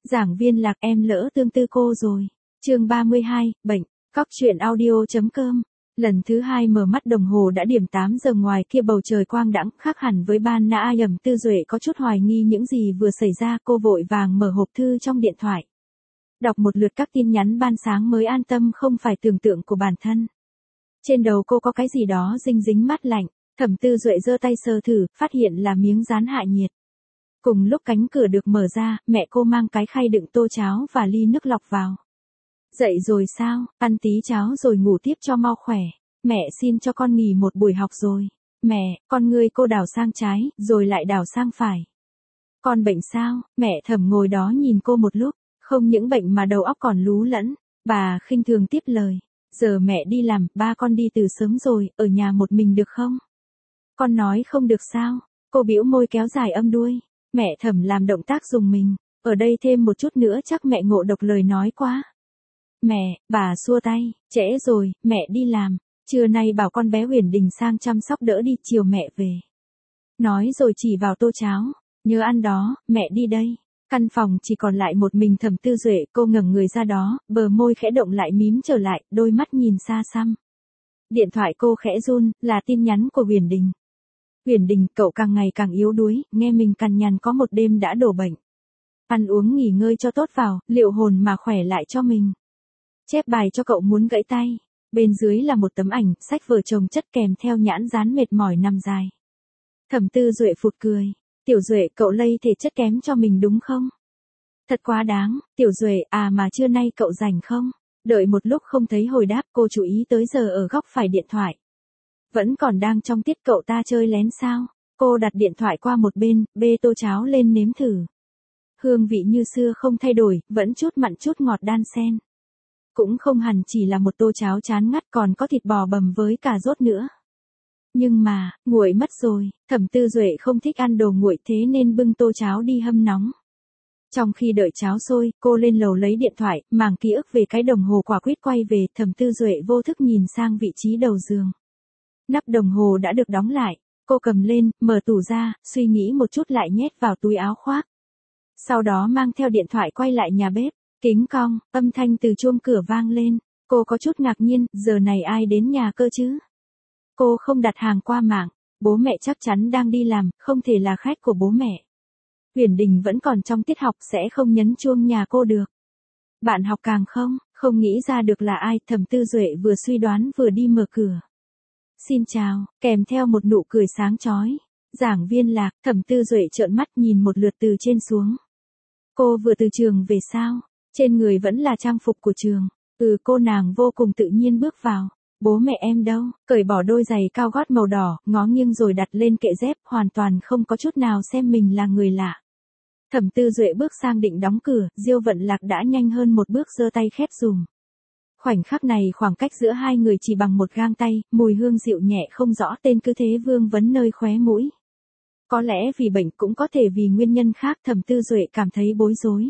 Giảng viên Lạc em lỡ tương tư cô rồi. Chương 32, bệnh. Cóc truyện audio.com. Lần thứ 2 mở mắt đồng hồ đã điểm 8 giờ, ngoài kia bầu trời quang đãng, khác hẳn với ban nãy. Ẩm Tư Duệ có chút hoài nghi những gì vừa xảy ra, cô vội vàng mở hộp thư trong điện thoại. Đọc một lượt các tin nhắn ban sáng mới an tâm không phải tưởng tượng của bản thân. Trên đầu cô có cái gì đó dính dính mát lạnh, Thẩm Tư Duệ giơ tay sờ thử, phát hiện là miếng dán hạ nhiệt. Cùng lúc cánh cửa được mở ra, mẹ cô mang cái khay đựng tô cháo và ly nước lọc vào. Dậy rồi sao, ăn tí cháo rồi ngủ tiếp cho mau khỏe. Mẹ xin cho con nghỉ một buổi học rồi. Mẹ, con ngươi cô đảo sang trái, rồi lại đảo sang phải. Con bệnh sao? Mẹ Thẩm ngồi đó nhìn cô một lúc, không những bệnh mà đầu óc còn lú lẫn. Bà khinh thường tiếp lời. Giờ mẹ đi làm, ba con đi từ sớm rồi, ở nhà một mình được không? Con nói không được sao? Cô bĩu môi kéo dài âm đuôi. Mẹ Thẩm làm động tác dùng mình. Ở đây thêm một chút nữa chắc mẹ ngộ độc lời nói quá. Mẹ, bà xua tay, trễ rồi, mẹ đi làm. Trưa nay bảo con bé Huyền Đình sang chăm sóc đỡ đi, chiều mẹ về. Nói rồi chỉ vào tô cháo. Nhớ ăn đó, mẹ đi đây. Căn phòng chỉ còn lại một mình Thẩm Tư Duệ, cô ngẩng người ra đó, bờ môi khẽ động lại mím trở lại, đôi mắt nhìn xa xăm. Điện thoại cô khẽ run, là tin nhắn của Huyền Đình. Huyền Đình, cậu càng ngày càng yếu đuối, nghe mình cằn nhằn có một đêm đã đổ bệnh. Ăn uống nghỉ ngơi cho tốt vào, liệu hồn mà khỏe lại cho mình. Chép bài cho cậu muốn gãy tay. Bên dưới là một tấm ảnh, sách vở chồng chất kèm theo nhãn dán mệt mỏi nằm dài. Thẩm Tư Duệ phụt cười. Tiểu Duệ, cậu lây thể chất kém cho mình đúng không? Thật quá đáng. Tiểu Duệ, à mà trưa nay cậu rảnh không? Đợi một lúc không thấy hồi đáp, cô chú ý tới giờ ở góc phải điện thoại. Vẫn còn đang trong tiết cậu ta chơi lén sao? Cô đặt điện thoại qua một bên, bê tô cháo lên nếm thử. Hương vị như xưa không thay đổi, vẫn chút mặn chút ngọt đan xen. Cũng không hẳn chỉ là một tô cháo chán ngắt, còn có thịt bò bằm với cà rốt nữa. Nhưng mà, nguội mất rồi, Thẩm Tư Duệ không thích ăn đồ nguội thế nên bưng tô cháo đi hâm nóng. Trong khi đợi cháo sôi, cô lên lầu lấy điện thoại, màng ký ức về cái đồng hồ quả quýt quay về, Thẩm Tư Duệ vô thức nhìn sang vị trí đầu giường. Nắp đồng hồ đã được đóng lại, cô cầm lên, mở tủ ra, suy nghĩ một chút lại nhét vào túi áo khoác. Sau đó mang theo điện thoại quay lại nhà bếp, kính cong, âm thanh từ chuông cửa vang lên, cô có chút ngạc nhiên, giờ này ai đến nhà cơ chứ? Cô không đặt hàng qua mạng, bố mẹ chắc chắn đang đi làm, không thể là khách của bố mẹ. Huyền Đình vẫn còn trong tiết học sẽ không nhấn chuông nhà cô được. Bạn học càng không nghĩ ra được là ai, Thẩm Tư Duệ vừa suy đoán vừa đi mở cửa. Xin chào, kèm theo một nụ cười sáng chói. Giảng viên Lạc, Thẩm Tư Duệ trợn mắt nhìn một lượt từ trên xuống. Cô vừa từ trường về sao? Trên người vẫn là trang phục của trường. Cô nàng vô cùng tự nhiên bước vào. Bố mẹ em đâu? Cởi bỏ đôi giày cao gót màu đỏ, ngó nghiêng rồi đặt lên kệ dép, hoàn toàn không có chút nào xem mình là người lạ. Thẩm Tư Duệ bước sang định đóng cửa, Diêu Vận Lạc đã nhanh hơn một bước giơ tay khép dùm. Khoảnh khắc này khoảng cách giữa hai người chỉ bằng một gang tay, mùi hương dịu nhẹ không rõ tên cứ thế vương vấn nơi khóe mũi. Có lẽ vì bệnh, cũng có thể vì nguyên nhân khác, Thẩm Tư Duệ cảm thấy bối rối.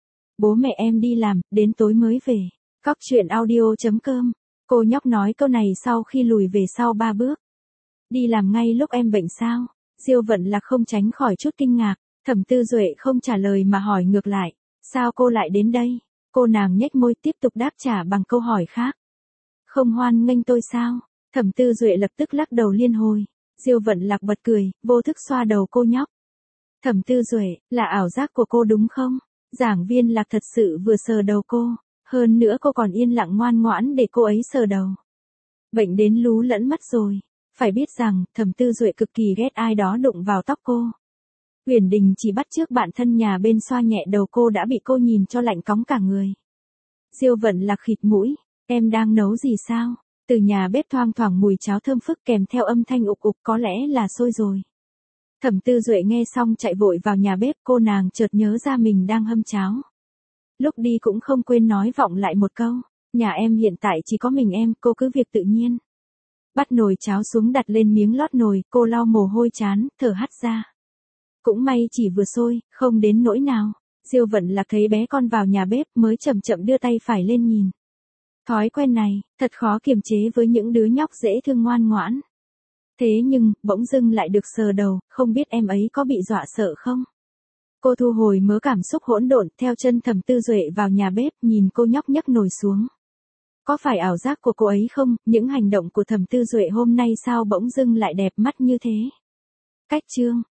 Bố mẹ em đi làm, đến tối mới về. Cóc truyện audio.com. Cô nhóc nói câu này sau khi lùi về sau 3 bước. Đi làm ngay lúc em bệnh sao? Diêu Vận Lạc không tránh khỏi chút kinh ngạc. Thẩm Tư Duệ không trả lời mà hỏi ngược lại. Sao cô lại đến đây? Cô nàng nhếch môi tiếp tục đáp trả bằng câu hỏi khác. Không hoan nghênh tôi sao? Thẩm Tư Duệ lập tức lắc đầu liên hồi. Diêu Vận Lạc bật cười, vô thức xoa đầu cô nhóc. Thẩm Tư Duệ, là ảo giác của cô đúng không? Giảng viên Lạc thật sự vừa sờ đầu cô. Hơn nữa cô còn yên lặng ngoan ngoãn để cô ấy sờ đầu. Bệnh đến lú lẫn mắt rồi. Phải biết rằng, Thẩm Tư Duệ cực kỳ ghét ai đó đụng vào tóc cô. Huyền Đình chỉ bắt chước bạn thân nhà bên xoa nhẹ đầu cô đã bị cô nhìn cho lạnh cóng cả người. Diêu Vận Lạc khịt mũi, em đang nấu gì sao? Từ nhà bếp thoang thoảng mùi cháo thơm phức kèm theo âm thanh ục ục, có lẽ là sôi rồi. Thẩm Tư Duệ nghe xong chạy vội vào nhà bếp, cô nàng chợt nhớ ra mình đang hâm cháo. Lúc đi cũng không quên nói vọng lại một câu, nhà em hiện tại chỉ có mình em, cô cứ việc tự nhiên. Bắt nồi cháo xuống đặt lên miếng lót nồi, cô lau mồ hôi chán, thở hắt ra. Cũng may chỉ vừa sôi, không đến nỗi nào. Diêu Vận Lạc thấy bé con vào nhà bếp mới chậm chậm đưa tay phải lên nhìn. Thói quen này, thật khó kiềm chế với những đứa nhóc dễ thương ngoan ngoãn. Thế nhưng, bỗng dưng lại được sờ đầu, không biết em ấy có bị dọa sợ không? Cô thu hồi mớ cảm xúc hỗn độn, theo chân Thẩm Tư Duệ vào nhà bếp, nhìn cô nhóc nhấc nồi xuống. Có phải ảo giác của cô ấy không, những hành động của Thẩm Tư Duệ hôm nay sao bỗng dưng lại đẹp mắt như thế? Cách chương